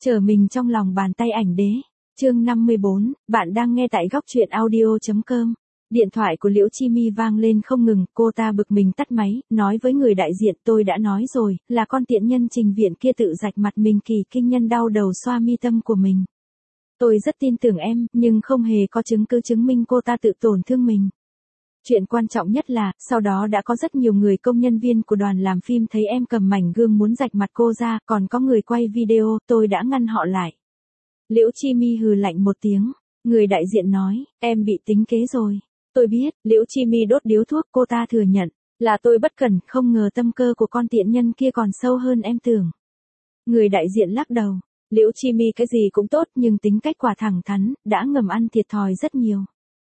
Trở mình trong lòng bàn tay ảnh đế. Chương 54, bạn đang nghe tại góc truyện audio.com. Điện thoại của Liễu Chi Mi vang lên không ngừng, cô ta bực mình tắt máy, nói với người đại diện, tôi đã nói rồi, là con tiện nhân Trình Viện kia tự rạch mặt mình kỳ kinh nhân đau đầu xoa mi tâm của mình. Tôi rất tin tưởng em, nhưng không hề có chứng cứ chứng minh cô ta tự tổn thương mình. Chuyện quan trọng nhất là, sau đó đã có rất nhiều người công nhân viên của đoàn làm phim thấy em cầm mảnh gương muốn rạch mặt cô ra, còn có người quay video, tôi đã ngăn họ lại. Liễu Chi Mi hừ lạnh một tiếng, người đại diện nói, em bị tính kế rồi. Tôi biết, Liễu Chi Mi đốt điếu thuốc, cô ta thừa nhận, là tôi bất cẩn, không ngờ tâm cơ của con tiện nhân kia còn sâu hơn em tưởng. Người đại diện lắc đầu, Liễu Chi Mi cái gì cũng tốt nhưng tính cách quả thẳng thắn, đã ngầm ăn thiệt thòi rất nhiều.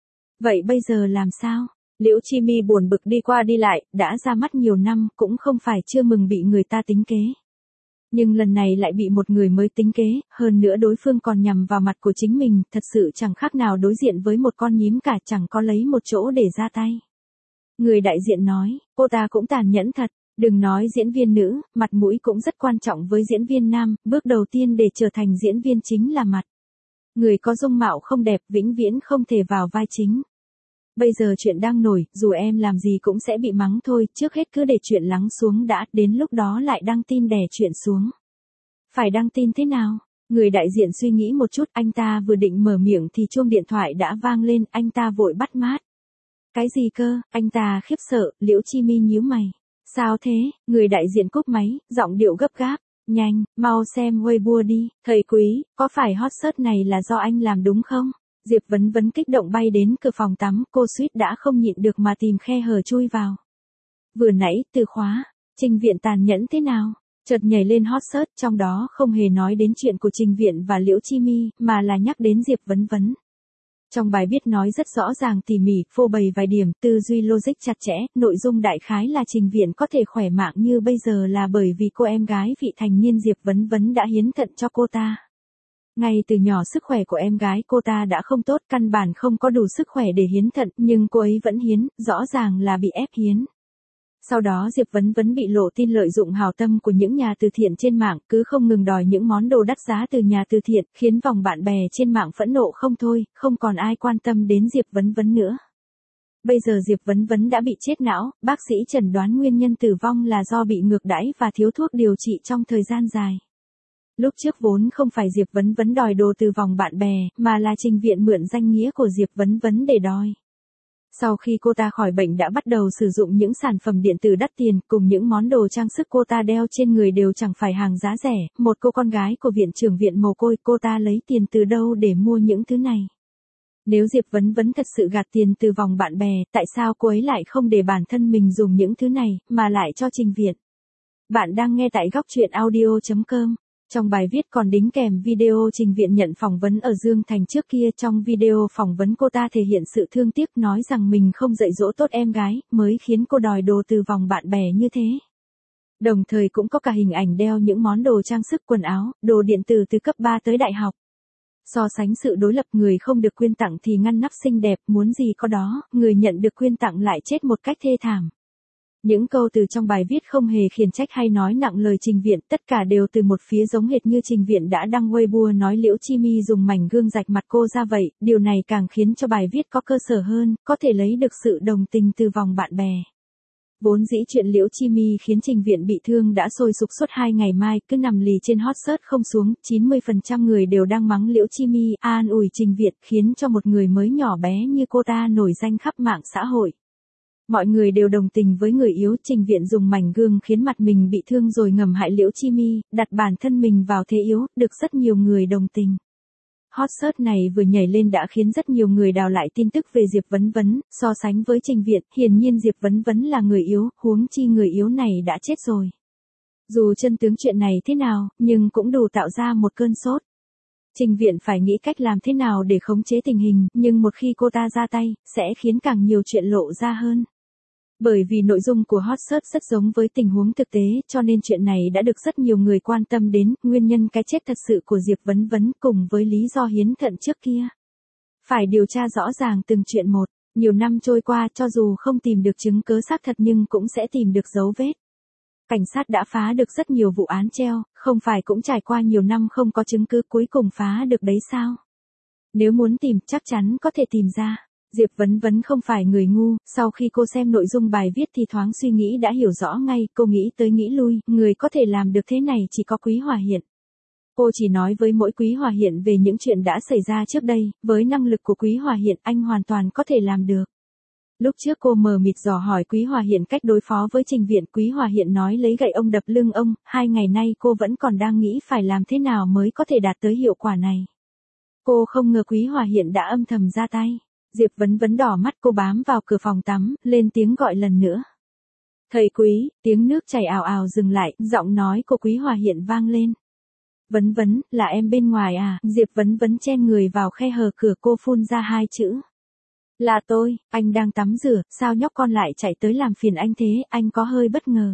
Vậy bây giờ làm sao? Liễu Chi Mi buồn bực đi qua đi lại, đã ra mắt nhiều năm, cũng không phải chưa mừng bị người ta tính kế. Nhưng lần này lại bị một người mới tính kế, hơn nữa đối phương còn nhằm vào mặt của chính mình, thật sự chẳng khác nào đối diện với một con nhím cả, chẳng có lấy một chỗ để ra tay. Người đại diện nói, cô ta cũng tàn nhẫn thật, đừng nói diễn viên nữ, mặt mũi cũng rất quan trọng với diễn viên nam, bước đầu tiên để trở thành diễn viên chính là mặt. Người có dung mạo không đẹp vĩnh viễn không thể vào vai chính. Bây giờ chuyện đang nổi, dù em làm gì cũng sẽ bị mắng thôi, trước hết cứ để chuyện lắng xuống đã, đến lúc đó lại đăng tin đè chuyện xuống. Phải đăng tin thế nào? Người đại diện suy nghĩ một chút, anh ta vừa định mở miệng thì chuông điện thoại đã vang lên, anh ta vội bắt mát. Cái gì cơ? Anh ta khiếp sợ, Liễu Chi Mi nhíu mày. Sao thế? Người đại diện cúp máy, giọng điệu gấp gáp. Nhanh, mau xem Weibo đi, thầy quý, có phải hot search này là do anh làm đúng không? Diệp Vấn Vấn kích động bay đến cửa phòng tắm, cô suýt đã không nhịn được mà tìm khe hở chui vào. Vừa nãy, từ khóa, Trình Viện tàn nhẫn thế nào? Chợt nhảy lên hot search, trong đó không hề nói đến chuyện của Trình Viện và Liễu Chi Mi, mà là nhắc đến Diệp Vấn Vấn. Trong bài viết nói rất rõ ràng tỉ mỉ, phô bày vài điểm, tư duy logic chặt chẽ, nội dung đại khái là Trình Viện có thể khỏe mạnh như bây giờ là bởi vì cô em gái vị thành niên Diệp Vấn Vấn đã hiến thận cho cô ta. Ngay từ nhỏ sức khỏe của em gái cô ta đã không tốt, căn bản không có đủ sức khỏe để hiến thận, nhưng cô ấy vẫn hiến, rõ ràng là bị ép hiến. Sau đó Diệp Vấn Vấn bị lộ tin lợi dụng hảo tâm của những nhà từ thiện trên mạng, cứ không ngừng đòi những món đồ đắt giá từ nhà từ thiện, khiến vòng bạn bè trên mạng phẫn nộ không thôi, không còn ai quan tâm đến Diệp Vấn Vấn nữa. Bây giờ Diệp Vấn Vấn đã bị chết não, bác sĩ chẩn đoán nguyên nhân tử vong là do bị ngược đãi và thiếu thuốc điều trị trong thời gian dài. Lúc trước vốn không phải Diệp Vấn Vấn đòi đồ từ vòng bạn bè, mà là Trình Viện mượn danh nghĩa của Diệp Vấn Vấn để đòi. Sau khi cô ta khỏi bệnh đã bắt đầu sử dụng những sản phẩm điện tử đắt tiền, cùng những món đồ trang sức cô ta đeo trên người đều chẳng phải hàng giá rẻ, một cô con gái của viện trưởng viện mồ côi, cô ta lấy tiền từ đâu để mua những thứ này. Nếu Diệp Vấn Vấn thật sự gạt tiền từ vòng bạn bè, tại sao cô ấy lại không để bản thân mình dùng những thứ này, mà lại cho Trình Viện? Bạn đang nghe tại góc truyện audio.com. Trong bài viết còn đính kèm video Trình Viện nhận phỏng vấn ở Dương Thành trước kia. Trong video phỏng vấn cô ta thể hiện sự thương tiếc, nói rằng mình không dạy dỗ tốt em gái, mới khiến cô đòi đồ từ vòng bạn bè như thế. Đồng thời cũng có cả hình ảnh đeo những món đồ trang sức quần áo, đồ điện tử từ cấp 3 tới đại học. So sánh sự đối lập, người không được quyên tặng thì ngăn nắp xinh đẹp, muốn gì có đó, người nhận được quyên tặng lại chết một cách thê thảm. Những câu từ trong bài viết không hề khiển trách hay nói nặng lời Trình Viện, tất cả đều từ một phía giống hệt như Trình Viện đã đăng Weibo nói Liễu Chi Mi dùng mảnh gương rạch mặt cô ra vậy, điều này càng khiến cho bài viết có cơ sở hơn, có thể lấy được sự đồng tình từ vòng bạn bè. Vốn dĩ chuyện Liễu Chi Mi khiến Trình Viện bị thương đã sôi sục suốt 2 ngày mai, cứ nằm lì trên hot search không xuống, 90% người đều đang mắng Liễu Chi Mi, an ủi Trình Viện, khiến cho một người mới nhỏ bé như cô ta nổi danh khắp mạng xã hội. Mọi người đều đồng tình với người yếu, Trình Viện dùng mảnh gương khiến mặt mình bị thương rồi ngầm hại Liễu Chi Mi, đặt bản thân mình vào thế yếu, được rất nhiều người đồng tình. Hot search này vừa nhảy lên đã khiến rất nhiều người đào lại tin tức về Diệp Vấn Vấn, so sánh với Trình Viện, hiển nhiên Diệp Vấn Vấn là người yếu, huống chi người yếu này đã chết rồi. Dù chân tướng chuyện này thế nào, nhưng cũng đủ tạo ra một cơn sốt. Trình Viện phải nghĩ cách làm thế nào để khống chế tình hình, nhưng một khi cô ta ra tay, sẽ khiến càng nhiều chuyện lộ ra hơn. Bởi vì nội dung của hot search rất giống với tình huống thực tế, cho nên chuyện này đã được rất nhiều người quan tâm đến, nguyên nhân cái chết thật sự của Diệp Vấn Vấn cùng với lý do hiến thận trước kia. Phải điều tra rõ ràng từng chuyện một, nhiều năm trôi qua cho dù không tìm được chứng cớ xác thật nhưng cũng sẽ tìm được dấu vết. Cảnh sát đã phá được rất nhiều vụ án treo, không phải cũng trải qua nhiều năm không có chứng cứ cuối cùng phá được đấy sao? Nếu muốn tìm chắc chắn có thể tìm ra. Diệp Vấn Vấn không phải người ngu, sau khi cô xem nội dung bài viết thì thoáng suy nghĩ đã hiểu rõ ngay, cô nghĩ tới nghĩ lui, người có thể làm được thế này chỉ có Quý Hòa Hiện. Cô chỉ nói với mỗi Quý Hòa Hiện về những chuyện đã xảy ra trước đây, với năng lực của Quý Hòa Hiện anh hoàn toàn có thể làm được. Lúc trước cô mờ mịt dò hỏi Quý Hòa Hiện cách đối phó với Trình Viện, Quý Hòa Hiện nói lấy gậy ông đập lưng ông, 2 ngày nay cô vẫn còn đang nghĩ phải làm thế nào mới có thể đạt tới hiệu quả này. Cô không ngờ Quý Hòa Hiện đã âm thầm ra tay. Diệp Vấn Vấn đỏ mắt, cô bám vào cửa phòng tắm, lên tiếng gọi lần nữa. Thầy Quý, tiếng nước chảy ào ào dừng lại, giọng nói của Quý Hòa Hiện vang lên. Vấn Vấn, là em bên ngoài à? Diệp Vấn Vấn chen người vào khe hở cửa, cô phun ra 2 chữ. Là tôi, anh đang tắm rửa, sao nhóc con lại chạy tới làm phiền anh thế, anh có hơi bất ngờ.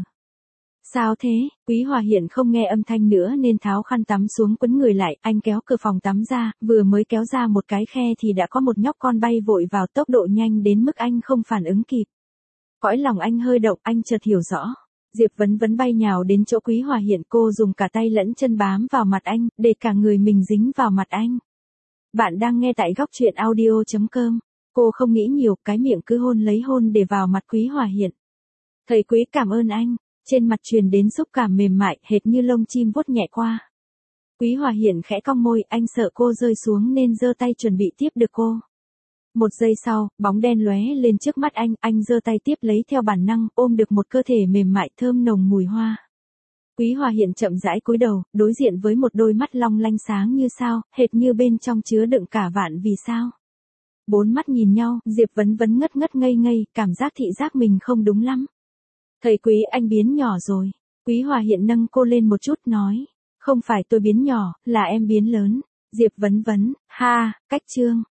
Sao thế? Quý Hòa Hiện không nghe âm thanh nữa nên tháo khăn tắm xuống quấn người lại, anh kéo cửa phòng tắm ra, vừa mới kéo ra một cái khe thì đã có một nhóc con bay vội vào tốc độ nhanh đến mức anh không phản ứng kịp. Cõi lòng anh hơi động, anh chợt hiểu rõ. Diệp Vấn Vấn bay nhào đến chỗ Quý Hòa Hiện, cô dùng cả tay lẫn chân bám vào mặt anh, để cả người mình dính vào mặt anh. Bạn đang nghe tại góc truyện audio.com. Cô không nghĩ nhiều, cái miệng cứ hôn lấy hôn để vào mặt Quý Hòa Hiện. Thầy Quý cảm ơn anh. Trên mặt truyền đến xúc cảm mềm mại, hệt như lông chim vuốt nhẹ qua. Quý Hòa Hiện khẽ cong môi, anh sợ cô rơi xuống nên giơ tay chuẩn bị tiếp được cô. Một giây sau, bóng đen lóe lên trước mắt anh giơ tay tiếp lấy theo bản năng, ôm được một cơ thể mềm mại thơm nồng mùi hoa. Quý Hòa Hiện chậm rãi cúi đầu, đối diện với một đôi mắt long lanh sáng như sao, hệt như bên trong chứa đựng cả vạn vì sao. 4 mắt nhìn nhau, Diệp Vấn Vấn ngất ngất ngây ngây, cảm giác thị giác mình không đúng lắm. Thầy Quý, anh biến nhỏ rồi. Quý Hòa Hiện nâng cô lên một chút nói. Không phải tôi biến nhỏ, là em biến lớn. Diệp Vấn Vấn, ha, cách chương.